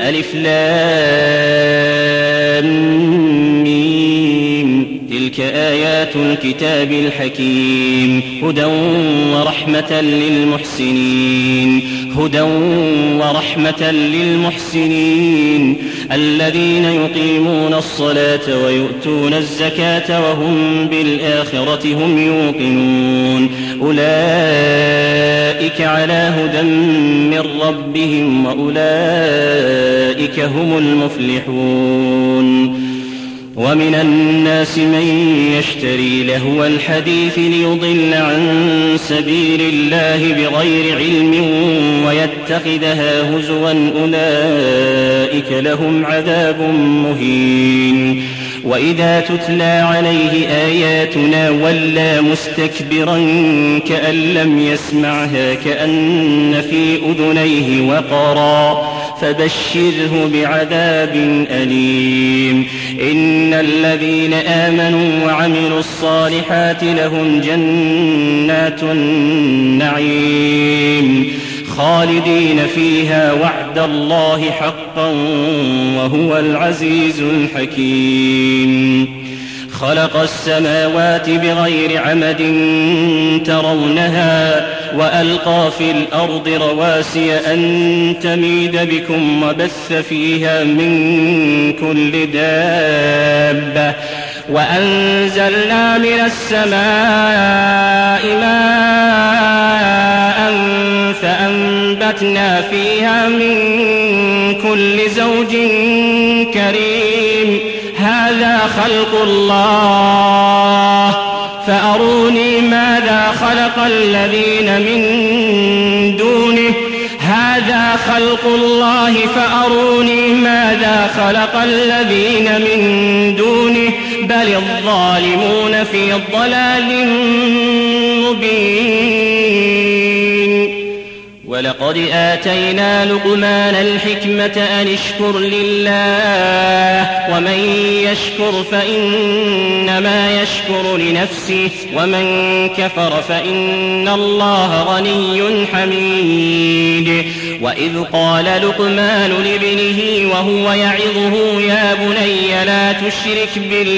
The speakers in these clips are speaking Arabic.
ألف لام ميم تلك آيات الكتاب الحكيم هدى ورحمة للمحسنين الذين يقيمون الصلاة ويؤتون الزكاة وهم بالآخرة هم يوقنون أولئك على هدى من ربهم وأولئك هم المفلحون ومن الناس من يشتري لهو الحديث ليضل عن سبيل الله بغير علم ويتخذها هزوا أولئك لهم عذاب مهين وإذا تتلى عليه آياتنا ولى مستكبرا كأن لم يسمعها كأن في أذنيه وقرا فبشره بعذاب أليم إن الذين آمنوا وعملوا الصالحات لهم جنات النعيم خالدين فيها وعد الله حقا وهو العزيز الحكيم خلق السماوات بغير عمد ترونها وألقى في الأرض رواسي أن تميد بكم وبث فيها من كل دابة وأنزلنا من السماء ماء فأنبتنا فيها من كل زوج كريم هذا خلق الله فأروني ماذا خلق الذين من دونه هذا خلق الله فأروني ماذا خلق الذين من دونه بل الظالمون في ضلال مبين ولقد آتينا لقمان الحكمة أن اشكر لله ومن يشكر فإنما يشكر لنفسه ومن كفر فإن الله غني حميد وإذ قال لقمان لابنه وهو يعظه يا بني لا تشرك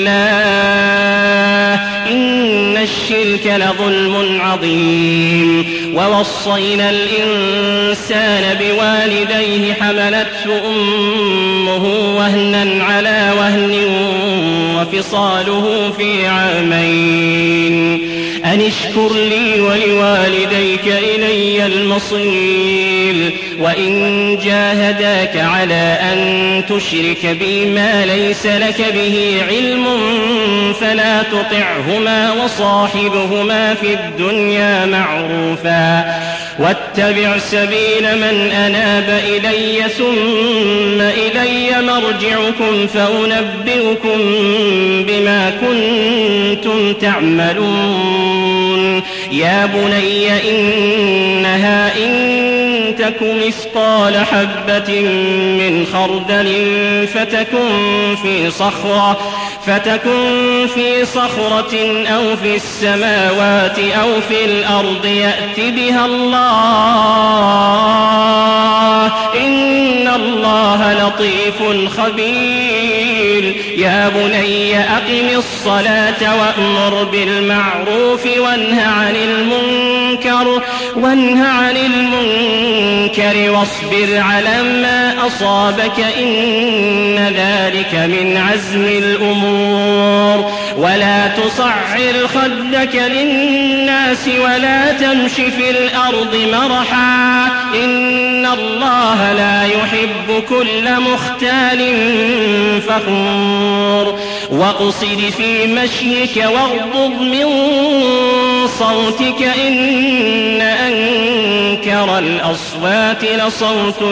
بالله إن الشرك لظلم عظيم ووصينا الإنسان بوالديه حملته أمه وهنا على وهن وفصاله في عامين أن اشكر لي ولوالديك إلي المصير وإن جاهداك على أن تشرك بي ما ليس لك به علم فلا تطعهما وصاحبهما في الدنيا معروفا واتبع سبيل من أناب إلي ثم إلي مرجعكم فأنبئكم بما كنتم تعملون يا بني إنها إن تك مثقال حبة من خردل فتكن في صخرة أو في السماوات أو في الأرض يأت بها الله إن الله لطيف خبير يا بني أقم الصلاة وأمر بالمعروف وانه عن المنكر واصبر على ما أصابك إن ذلك من عزم الأمور ولا تصعر خدك للناس ولا تمش في الأرض مرحا إن الله لا يحب كل مختال فخور واقصد في مشيك واغضض من صوتك إن أنكر الأصوات لصوت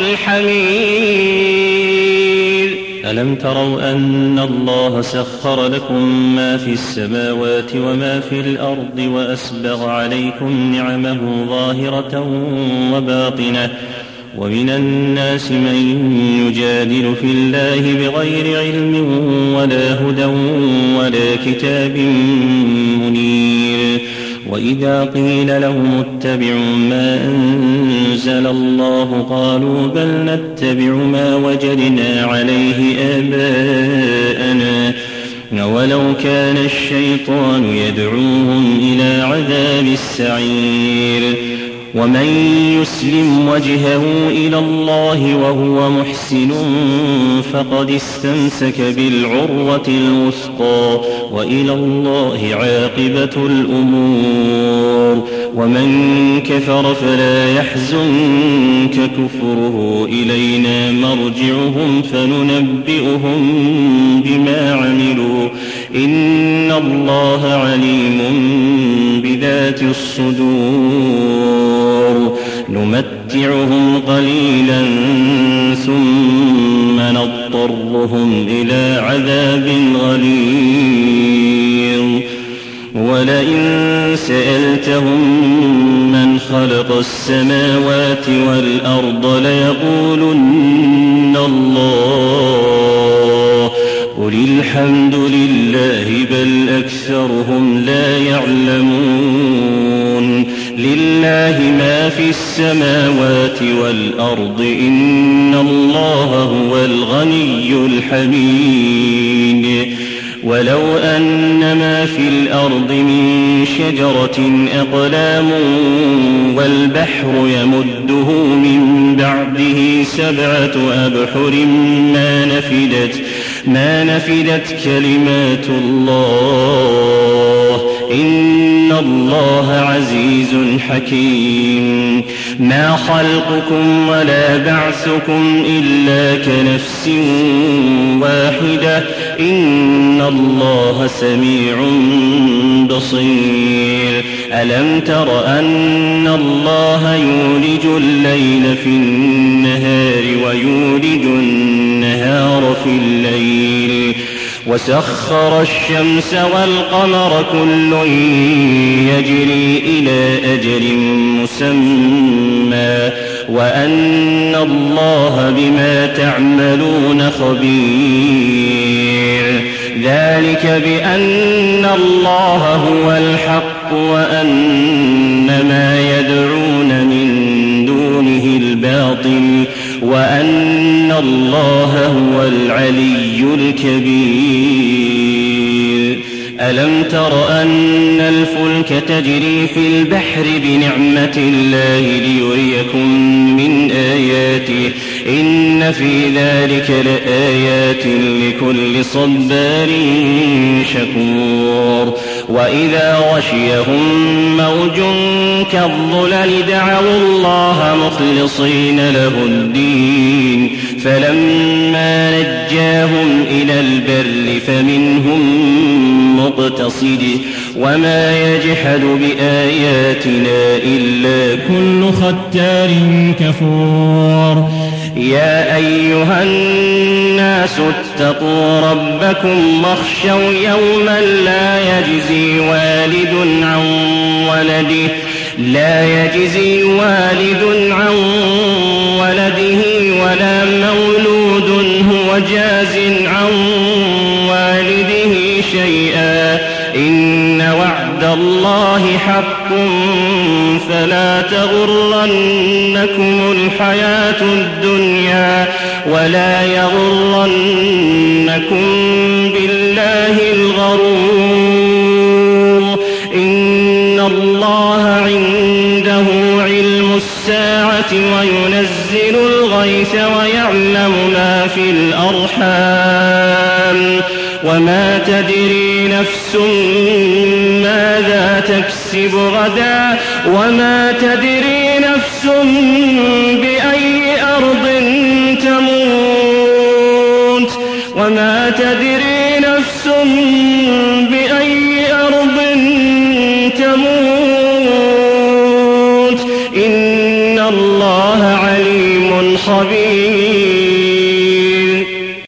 الحمير ألم تروا أن الله سخر لكم ما في السماوات وما في الأرض وأسبغ عليكم نعمه ظاهرة وباطنة ومن الناس من يجادل في الله بغير علم ولا هدى ولا كتاب منير وإذا قيل لهم اتبعوا ما أنزل الله قالوا بل نتبع ما وجدنا عليه آباءنا ولو كان الشيطان يدعوهم إلى عذاب السعير ومن يسلم وجهه إلى الله وهو محسن فقد استمسك بالعروة الوثقى وإلى الله عاقبة الأمور ومن كفر فلا يحزنك كفره إلينا مرجعهم فننبئهم بما عملوا إن الله عليم بذات الصدور نمتعهم قليلا ثم نضطرهم إلى عذاب غليظ ولئن سألتهم من خلق السماوات والأرض ليقولن الله قل الحمد لله بل أكثرهم لا يعلمون لله ما في السماوات والأرض إن الله هو الغني الحميد ولو أن ما في الأرض من شجرة أقلام والبحر يمده من بعده 7 أبحر ما نفدت كلمات الله إن الله عزيز حكيم ما خلقكم ولا بعثكم إلا كنفس واحدة إن الله سميع بصير ألم تر أن الله يولج الليل في النهار ويولج النهار في الليل وسخر الشمس والقمر كل يجري إلى أجل مسمى وأن الله بما تعملون خبير ذلك بأن الله هو الحق وأن ما يدعون من دونه الباطل وأن الله هو العلي الكبير ألم تر أن الفلك تجري في البحر بنعمة الله ليريكم من آياته إن في ذلك لآيات لكل صبار شكور وإذا غشيهم موج كالظلل دعوا الله مخلصين له الدين فلما نجاهم إلى البر فمنهم مقتصد وما يجحد بآياتنا إلا كل ختار كفور يا أيها الناس اتقوا ربكم واخشوا يوما لا يجزي والد عن ولده ولا مولود هو جاز عن والده شيئا إن وعد الله حق فلا تغرنكم الحياة الدنيا ولا يغرنكم بالله الغرور إن الله عنده علم الساعة وينزل الغيث ويعلم ما في الأرحام وما تدري نفس ماذا تكسب غدا وما تدري نفس بأي أرض تموت وما تدري نفس بأي أرض تموت إن الله عليم خبير